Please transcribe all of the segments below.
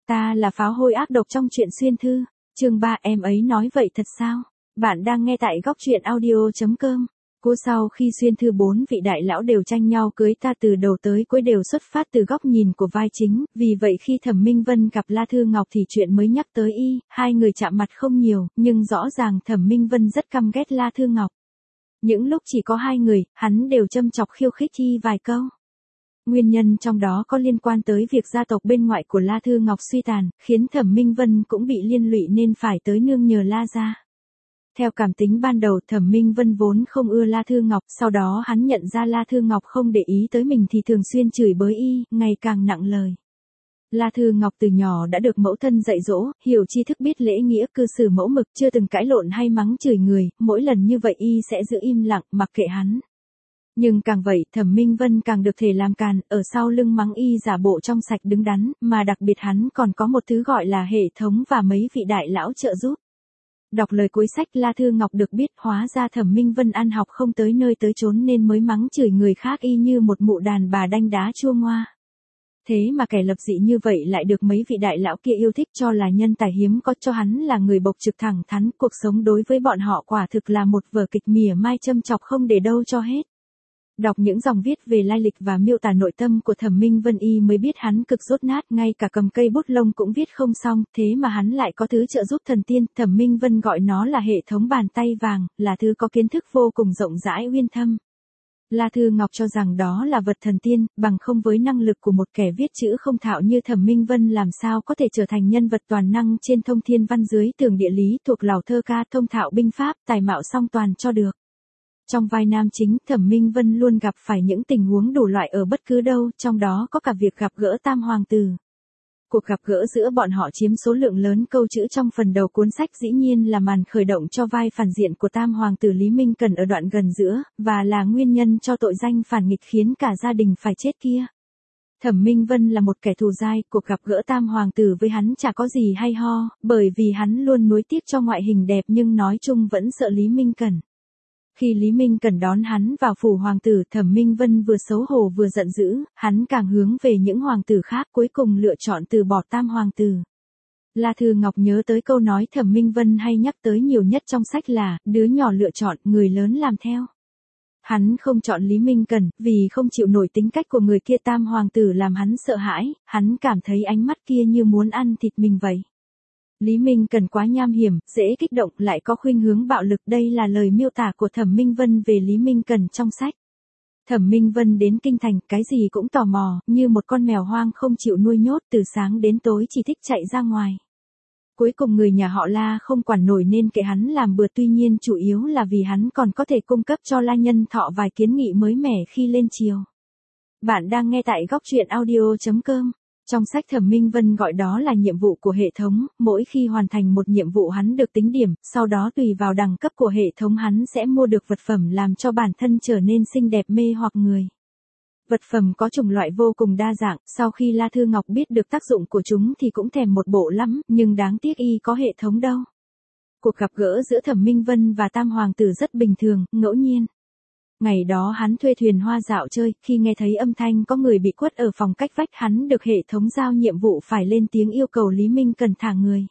Ta là pháo hôi ác độc trong truyện xuyên thư. Chương 3 em ấy nói vậy thật sao? Bạn đang nghe tại góc truyện audio.com. Cô sau khi xuyên thư 4 vị đại lão đều tranh nhau cưới ta từ đầu tới cuối đều xuất phát từ góc nhìn của vai chính, vì vậy khi Thẩm Minh Vân gặp La Thư Ngọc thì chuyện mới nhắc tới y, hai người chạm mặt không nhiều, nhưng rõ ràng Thẩm Minh Vân rất căm ghét La Thư Ngọc. Những lúc chỉ có hai người, hắn đều châm chọc khiêu khích y vài câu. Nguyên nhân trong đó có liên quan tới việc gia tộc bên ngoại của La Thư Ngọc suy tàn, khiến Thẩm Minh Vân cũng bị liên lụy nên phải tới nương nhờ La gia. Theo cảm tính ban đầu Thẩm Minh Vân vốn không ưa La Thư Ngọc, sau đó hắn nhận ra La Thư Ngọc không để ý tới mình thì thường xuyên chửi bới y, ngày càng nặng lời. La Thư Ngọc từ nhỏ đã được mẫu thân dạy dỗ, hiểu tri thức biết lễ nghĩa cư xử mẫu mực, chưa từng cãi lộn hay mắng chửi người, mỗi lần như vậy y sẽ giữ im lặng, mặc kệ hắn. Nhưng càng vậy Thẩm Minh Vân càng được thể làm càn, ở sau lưng mắng y giả bộ trong sạch đứng đắn, mà đặc biệt hắn còn có một thứ gọi là hệ thống và mấy vị đại lão trợ giúp. Đọc lời cuối sách La Thư Ngọc được biết hóa ra Thẩm Minh Vân ăn học không tới nơi tới chốn nên mới mắng chửi người khác y như một mụ đàn bà đanh đá chua ngoa. Thế mà kẻ lập dị như vậy lại được mấy vị đại lão kia yêu thích cho là nhân tài hiếm có, cho hắn là người bộc trực thẳng thắn, cuộc sống đối với bọn họ quả thực là một vở kịch mỉa mai châm chọc không để đâu cho hết. Đọc những dòng viết về lai lịch và miêu tả nội tâm của Thẩm Minh Vân y mới biết hắn cực dốt nát, ngay cả cầm cây bút lông cũng viết không xong, thế mà hắn lại có thứ trợ giúp thần tiên, Thẩm Minh Vân gọi nó là hệ thống bàn tay vàng, là thứ có kiến thức vô cùng rộng rãi uyên thâm. La Thư Ngọc cho rằng đó là vật thần tiên, bằng không với năng lực của một kẻ viết chữ không thạo như Thẩm Minh Vân làm sao có thể trở thành nhân vật toàn năng trên thông thiên văn dưới tường địa lý, thuộc lào thơ ca, thông thạo binh pháp, tài mạo song toàn cho được. Trong vai nam chính, Thẩm Minh Vân luôn gặp phải những tình huống đủ loại ở bất cứ đâu, trong đó có cả việc gặp gỡ Tam Hoàng tử. Cuộc gặp gỡ giữa bọn họ chiếm số lượng lớn câu chữ trong phần đầu cuốn sách, dĩ nhiên là màn khởi động cho vai phản diện của Tam Hoàng tử Lý Minh Cẩn ở đoạn gần giữa, và là nguyên nhân cho tội danh phản nghịch khiến cả gia đình phải chết kia. Thẩm Minh Vân là một kẻ thù dai, cuộc gặp gỡ Tam Hoàng tử với hắn chả có gì hay ho, bởi vì hắn luôn nuối tiếc cho ngoại hình đẹp nhưng nói chung vẫn sợ Lý Minh Cẩn. Khi Lý Minh Cẩn đón hắn vào phủ hoàng tử, Thẩm Minh Vân vừa xấu hổ vừa giận dữ, hắn càng hướng về những hoàng tử khác, cuối cùng lựa chọn từ bỏ Tam Hoàng tử. La Thư Ngọc nhớ tới câu nói Thẩm Minh Vân hay nhắc tới nhiều nhất trong sách là, đứa nhỏ lựa chọn, người lớn làm theo. Hắn không chọn Lý Minh Cẩn, vì không chịu nổi tính cách của người kia. Tam Hoàng tử làm hắn sợ hãi, hắn cảm thấy ánh mắt kia như muốn ăn thịt mình vậy. Lý Minh Cẩn quá nham hiểm, dễ kích động, lại có khuynh hướng bạo lực, đây là lời miêu tả của Thẩm Minh Vân về Lý Minh Cẩn trong sách. Thẩm Minh Vân đến kinh thành, cái gì cũng tò mò, như một con mèo hoang không chịu nuôi nhốt, từ sáng đến tối chỉ thích chạy ra ngoài. Cuối cùng người nhà họ La không quản nổi nên kệ hắn làm bừa, tuy nhiên chủ yếu là vì hắn còn có thể cung cấp cho La Nhân Thọ vài kiến nghị mới mẻ khi lên triều. Bạn đang nghe tại góc truyện audio.com. Trong sách Thẩm Minh Vân gọi đó là nhiệm vụ của hệ thống, mỗi khi hoàn thành một nhiệm vụ hắn được tính điểm, sau đó tùy vào đẳng cấp của hệ thống hắn sẽ mua được vật phẩm làm cho bản thân trở nên xinh đẹp mê hoặc người. Vật phẩm có chủng loại vô cùng đa dạng, sau khi La Thư Ngọc biết được tác dụng của chúng thì cũng thèm một bộ lắm, nhưng đáng tiếc y có hệ thống đâu. Cuộc gặp gỡ giữa Thẩm Minh Vân và Tam Hoàng tử rất bình thường, ngẫu nhiên. Ngày đó hắn thuê thuyền hoa dạo chơi, khi nghe thấy âm thanh có người bị quất ở phòng cách vách, hắn được hệ thống giao nhiệm vụ phải lên tiếng yêu cầu Lý Minh Cẩn thả người.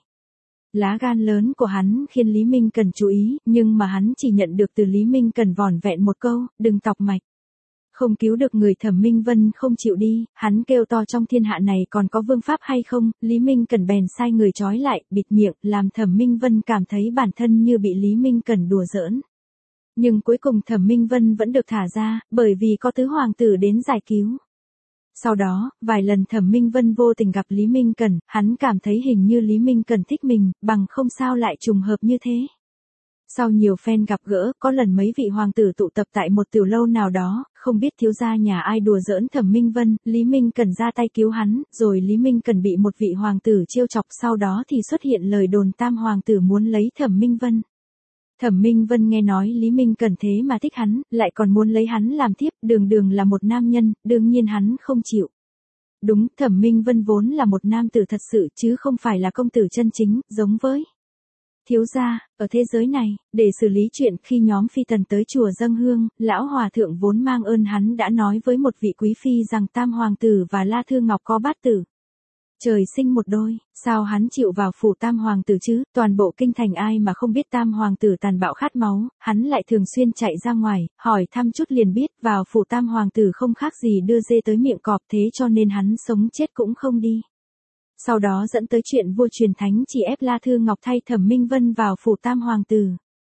Lá gan lớn của hắn khiến Lý Minh Cẩn chú ý, nhưng mà hắn chỉ nhận được từ Lý Minh Cẩn vỏn vẹn một câu, đừng tọc mạch. Không cứu được người. Thẩm Minh Vân không chịu đi, hắn kêu to trong thiên hạ này còn có vương pháp hay không, Lý Minh Cẩn bèn sai người trói lại, bịt miệng, làm Thẩm Minh Vân cảm thấy bản thân như bị Lý Minh Cẩn đùa giỡn. Nhưng cuối cùng Thẩm Minh Vân vẫn được thả ra, bởi vì có tứ hoàng tử đến giải cứu. Sau đó, vài lần Thẩm Minh Vân vô tình gặp Lý Minh Cẩn, hắn cảm thấy hình như Lý Minh Cẩn thích mình, bằng không sao lại trùng hợp như thế. Sau nhiều phen gặp gỡ, có lần mấy vị hoàng tử tụ tập tại một tiểu lâu nào đó, không biết thiếu gia nhà ai đùa giỡn Thẩm Minh Vân, Lý Minh Cẩn ra tay cứu hắn, rồi Lý Minh Cẩn bị một vị hoàng tử trêu chọc, sau đó thì xuất hiện lời đồn Tam Hoàng tử muốn lấy Thẩm Minh Vân. Thẩm Minh Vân nghe nói Lý Minh Cẩn thế mà thích hắn, lại còn muốn lấy hắn làm thiếp, đường đường là một nam nhân, đương nhiên hắn không chịu. Đúng, Thẩm Minh Vân vốn là một nam tử thật sự chứ không phải là công tử chân chính, giống với thiếu gia, ở thế giới này, để xử lý chuyện khi nhóm phi tần tới chùa dâng hương, lão hòa thượng vốn mang ơn hắn đã nói với một vị quý phi rằng Tam Hoàng tử và La Thư Ngọc có bát tử. Trời sinh một đôi, sao hắn chịu vào phủ tam hoàng tử chứ, toàn bộ kinh thành ai mà không biết tam hoàng tử tàn bạo khát máu, hắn lại thường xuyên chạy ra ngoài, hỏi thăm chút liền biết, vào phủ tam hoàng tử không khác gì đưa dê tới miệng cọp, thế cho nên hắn sống chết cũng không đi. Sau đó dẫn tới chuyện vua truyền thánh chỉ ép La Thư Ngọc thay Thẩm Minh Vân vào phủ tam hoàng tử.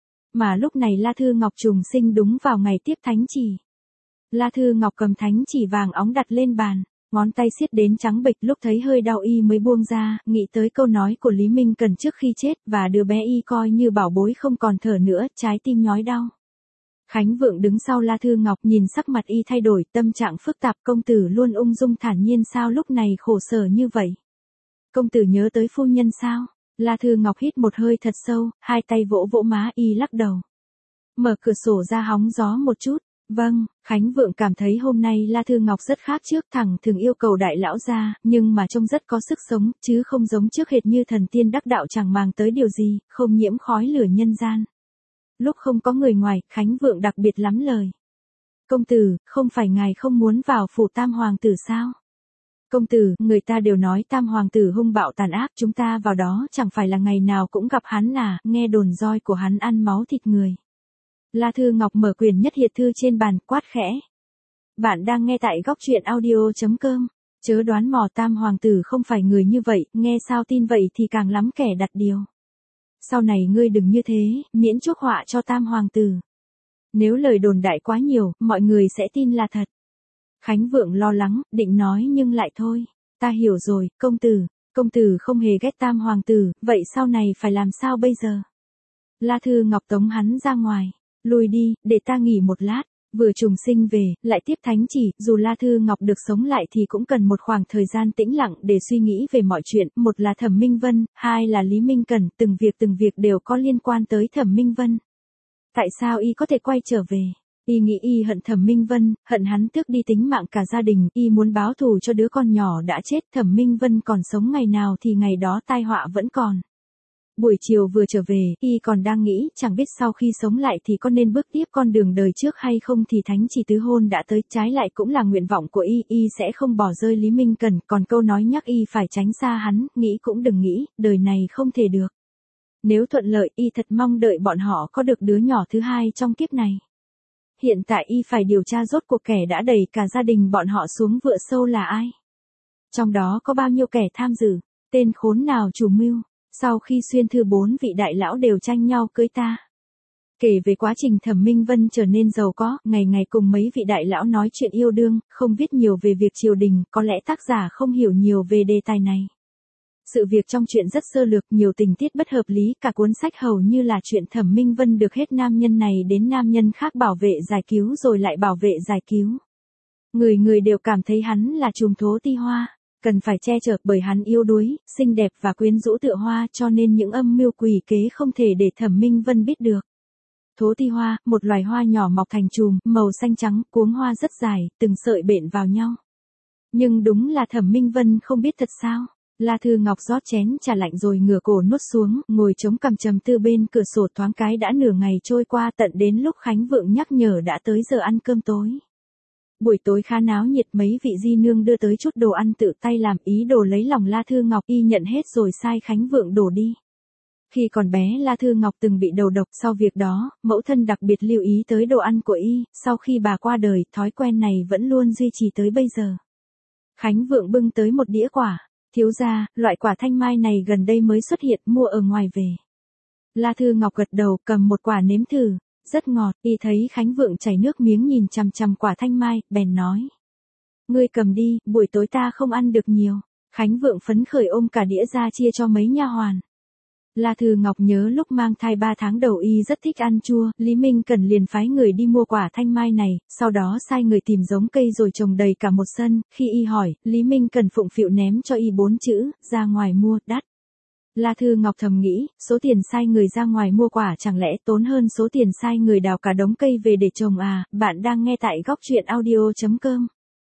Mà lúc này La Thư Ngọc trùng sinh đúng vào ngày tiếp thánh chỉ. La Thư Ngọc cầm thánh chỉ vàng óng đặt lên bàn, ngón tay siết đến trắng bệch, lúc thấy hơi đau y mới buông ra, nghĩ tới câu nói của Lý Minh Cần trước khi chết, và đứa bé y coi như bảo bối không còn thở nữa, trái tim nhói đau. Khánh Vượng đứng sau La Thư Ngọc nhìn sắc mặt y thay đổi, tâm trạng phức tạp, công tử luôn ung dung thản nhiên sao lúc này khổ sở như vậy. Công tử nhớ tới phu nhân sao? La Thư Ngọc hít một hơi thật sâu, hai tay vỗ vỗ má y lắc đầu. Mở cửa sổ ra hóng gió một chút. Vâng, Khánh Vượng cảm thấy hôm nay La Thư Ngọc rất khác trước, thẳng thường yêu cầu đại lão gia, nhưng mà trông rất có sức sống, chứ không giống trước hệt như thần tiên đắc đạo chẳng màng tới điều gì, không nhiễm khói lửa nhân gian. Lúc không có người ngoài, Khánh Vượng đặc biệt lắm lời. Công tử, không phải ngài không muốn vào phủ tam hoàng tử sao? Công tử, người ta đều nói tam hoàng tử hung bạo tàn ác, chúng ta vào đó chẳng phải là ngày nào cũng gặp hắn à, nghe đồn roi của hắn ăn máu thịt người. La Thư Ngọc mở quyển nhất hiệt thư trên bàn, quát khẽ. Bạn đang nghe tại góc truyện audio.com. Chớ đoán mò, tam hoàng tử không phải người như vậy, nghe sao tin vậy thì càng lắm kẻ đặt điều. Sau này ngươi đừng như thế, miễn chuốc họa cho tam hoàng tử. Nếu lời đồn đại quá nhiều, mọi người sẽ tin là thật. Khánh Vượng lo lắng, định nói nhưng lại thôi. Ta hiểu rồi, công tử không hề ghét tam hoàng tử, vậy sau này phải làm sao bây giờ? La Thư Ngọc tống hắn ra ngoài. Lùi đi, để ta nghỉ một lát, vừa trùng sinh về, lại tiếp thánh chỉ, dù La Thư Ngọc được sống lại thì cũng cần một khoảng thời gian tĩnh lặng để suy nghĩ về mọi chuyện, một là Thẩm Minh Vân, hai là Lý Minh Cẩn, từng việc đều có liên quan tới Thẩm Minh Vân. Tại sao y có thể quay trở về? Y nghĩ y hận Thẩm Minh Vân, hận hắn tước đi tính mạng cả gia đình, y muốn báo thù cho đứa con nhỏ đã chết, Thẩm Minh Vân còn sống ngày nào thì ngày đó tai họa vẫn còn. Buổi chiều vừa trở về, y còn đang nghĩ, chẳng biết sau khi sống lại thì có nên bước tiếp con đường đời trước hay không, thì thánh chỉ tứ hôn đã tới, trái lại cũng là nguyện vọng của y sẽ không bỏ rơi Lý Minh Cần, còn câu nói nhắc y phải tránh xa hắn, nghĩ cũng đừng nghĩ, đời này không thể được. Nếu thuận lợi, y thật mong đợi bọn họ có được đứa nhỏ thứ hai trong kiếp này. Hiện tại y phải điều tra rốt cuộc kẻ đã đẩy cả gia đình bọn họ xuống vựa sâu là ai. Trong đó có bao nhiêu kẻ tham dự, tên khốn nào chủ mưu. Sau khi xuyên thư 4 vị đại lão đều tranh nhau cưới ta. Kể về quá trình Thẩm Minh Vân trở nên giàu có, ngày ngày cùng mấy vị đại lão nói chuyện yêu đương, không viết nhiều về việc triều đình, có lẽ tác giả không hiểu nhiều về đề tài này. Sự việc trong chuyện rất sơ lược, nhiều tình tiết bất hợp lý, cả cuốn sách hầu như là chuyện Thẩm Minh Vân được hết nam nhân này đến nam nhân khác bảo vệ giải cứu rồi lại bảo vệ giải cứu. Người đều cảm thấy hắn là trùm Thố Ti Hoa. Cần phải che chở bởi hắn yếu đuối, xinh đẹp và quyến rũ tựa hoa, cho nên những âm mưu quỷ kế không thể để Thẩm Minh Vân biết được. Thố Ti Hoa, một loài hoa nhỏ mọc thành chùm, màu xanh trắng, cuống hoa rất dài, từng sợi bện vào nhau. Nhưng đúng là Thẩm Minh Vân không biết thật sao. La Thư Ngọc rót chén trà lạnh rồi ngửa cổ nuốt xuống, ngồi chống cằm trầm tư bên cửa sổ, thoáng cái đã nửa ngày trôi qua, tận đến lúc Khánh Vượng nhắc nhở đã tới giờ ăn cơm tối. Buổi tối khá náo nhiệt, mấy vị di nương đưa tới chút đồ ăn tự tay làm, ý đồ lấy lòng La Thư Ngọc, y nhận hết rồi sai Khánh Vượng đổ đi. Khi còn bé La Thư Ngọc từng bị đầu độc, sau việc đó, mẫu thân đặc biệt lưu ý tới đồ ăn của y, sau khi bà qua đời, thói quen này vẫn luôn duy trì tới bây giờ. Khánh Vượng bưng tới một đĩa quả, thiếu gia, loại quả thanh mai này gần đây mới xuất hiện, mua ở ngoài về. La Thư Ngọc gật đầu, cầm một quả nếm thử. Rất ngọt, y thấy Khánh Vượng chảy nước miếng nhìn chằm chằm quả thanh mai, bèn nói. Ngươi cầm đi, buổi tối ta không ăn được nhiều. Khánh Vượng phấn khởi ôm cả đĩa ra chia cho mấy nha hoàn. La Thư Ngọc nhớ lúc mang thai 3 tháng đầu y rất thích ăn chua, Lý Minh Cần liền phái người đi mua quả thanh mai này, sau đó sai người tìm giống cây rồi trồng đầy cả một sân, khi y hỏi, Lý Minh Cần phụng phịu ném cho y 4 chữ, ra ngoài mua, đắt. La Thư Ngọc thầm nghĩ, số tiền sai người ra ngoài mua quả chẳng lẽ tốn hơn số tiền sai người đào cả đống cây về để trồng à, bạn đang nghe tại góc truyện audio.com.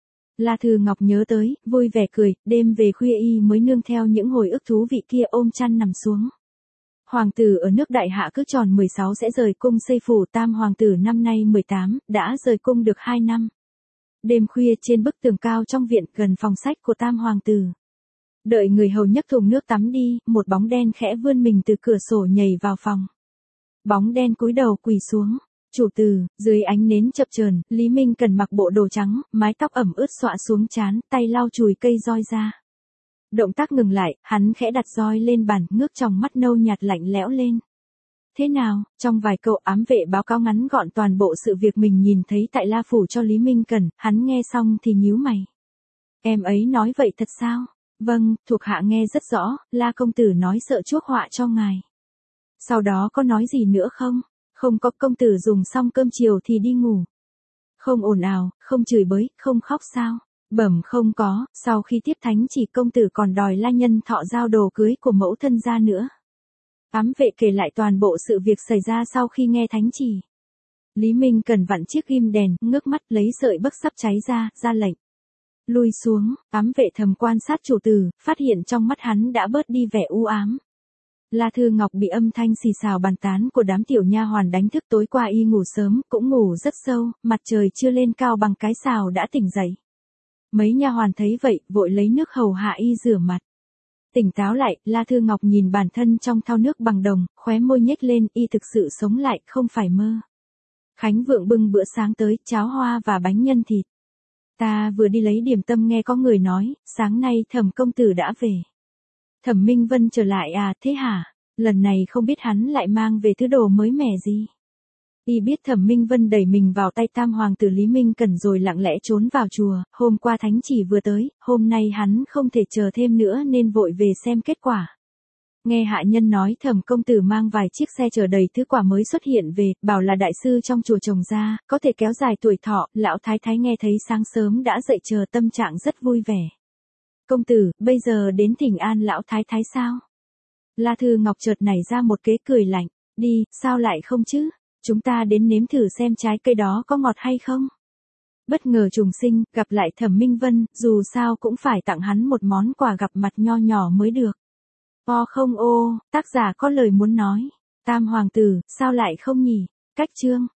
La Thư Ngọc nhớ tới, vui vẻ cười, đêm về khuya y mới nương theo những hồi ức thú vị kia ôm chăn nằm xuống. Hoàng tử ở nước Đại Hạ cứ tròn 16 sẽ rời cung xây phủ, tam hoàng tử năm nay 18, đã rời cung được 2 năm. Đêm khuya trên bức tường cao trong viện gần phòng sách của tam hoàng tử. Đợi người hầu nhấc thùng nước tắm đi, một bóng đen khẽ vươn mình từ cửa sổ nhảy vào phòng. Bóng đen cúi đầu quỳ xuống. Chủ tử, dưới ánh nến chập chờn, Lý Minh Cần mặc bộ đồ trắng, mái tóc ẩm ướt xõa xuống trán, tay lau chùi cây roi ra. Động tác ngừng lại, hắn khẽ đặt roi lên bàn, ngước tròng mắt nâu nhạt lạnh lẽo lên. Thế nào? Trong vài câu ám vệ báo cáo ngắn gọn toàn bộ sự việc mình nhìn thấy tại La Phủ cho Lý Minh Cần, hắn nghe xong thì nhíu mày. Em ấy nói vậy thật sao? Vâng, thuộc hạ nghe rất rõ, La công tử nói sợ chuốc họa cho ngài. Sau đó có nói gì nữa không? Không có, công tử dùng xong cơm chiều thì đi ngủ. Không ồn ào, không chửi bới, không khóc sao? Bẩm không có, sau khi tiếp thánh chỉ công tử còn đòi La Nhân Thọ giao đồ cưới của mẫu thân ra nữa. Ám vệ kể lại toàn bộ sự việc xảy ra sau khi nghe thánh chỉ. Lý Minh Cần vặn chiếc ghim đèn, ngước mắt lấy sợi bấc sắp cháy ra lệnh. Lui xuống, ám vệ thầm quan sát chủ tử, phát hiện trong mắt hắn đã bớt đi vẻ u ám. La Thư Ngọc bị âm thanh xì xào bàn tán của đám tiểu nha hoàn đánh thức, tối qua y ngủ sớm, cũng ngủ rất sâu, mặt trời chưa lên cao bằng cái sào đã tỉnh dậy. Mấy nha hoàn thấy vậy, vội lấy nước hầu hạ y rửa mặt. Tỉnh táo lại, La Thư Ngọc nhìn bản thân trong thau nước bằng đồng, khóe môi nhếch lên, y thực sự sống lại, không phải mơ. Khánh Vượng bưng bữa sáng tới, cháo hoa và bánh nhân thịt. Ta vừa đi lấy điểm tâm nghe có người nói, sáng nay Thẩm công tử đã về. Thẩm Minh Vân trở lại à, thế hả? Lần này không biết hắn lại mang về thứ đồ mới mẻ gì. Y biết Thẩm Minh Vân đẩy mình vào tay tam hoàng tử Lý Minh Cần rồi lặng lẽ trốn vào chùa, hôm qua thánh chỉ vừa tới, hôm nay hắn không thể chờ thêm nữa nên vội về xem kết quả. Nghe hạ nhân nói Thẩm công tử mang vài chiếc xe chở đầy thứ quả mới xuất hiện về, bảo là đại sư trong chùa trồng ra, có thể kéo dài tuổi thọ, lão thái thái nghe thấy sáng sớm đã dậy chờ, tâm trạng rất vui vẻ. Công tử, bây giờ đến thỉnh an lão thái thái sao? La Thư Ngọc chợt nảy ra một kế cười lạnh, đi, sao lại không chứ? Chúng ta đến nếm thử xem trái cây đó có ngọt hay không? Bất ngờ trùng sinh, gặp lại Thẩm Minh Vân, dù sao cũng phải tặng hắn một món quà gặp mặt nho nhỏ mới được. Không ô, tác giả có lời muốn nói. Tam hoàng tử, sao lại không nhỉ? Cách chương.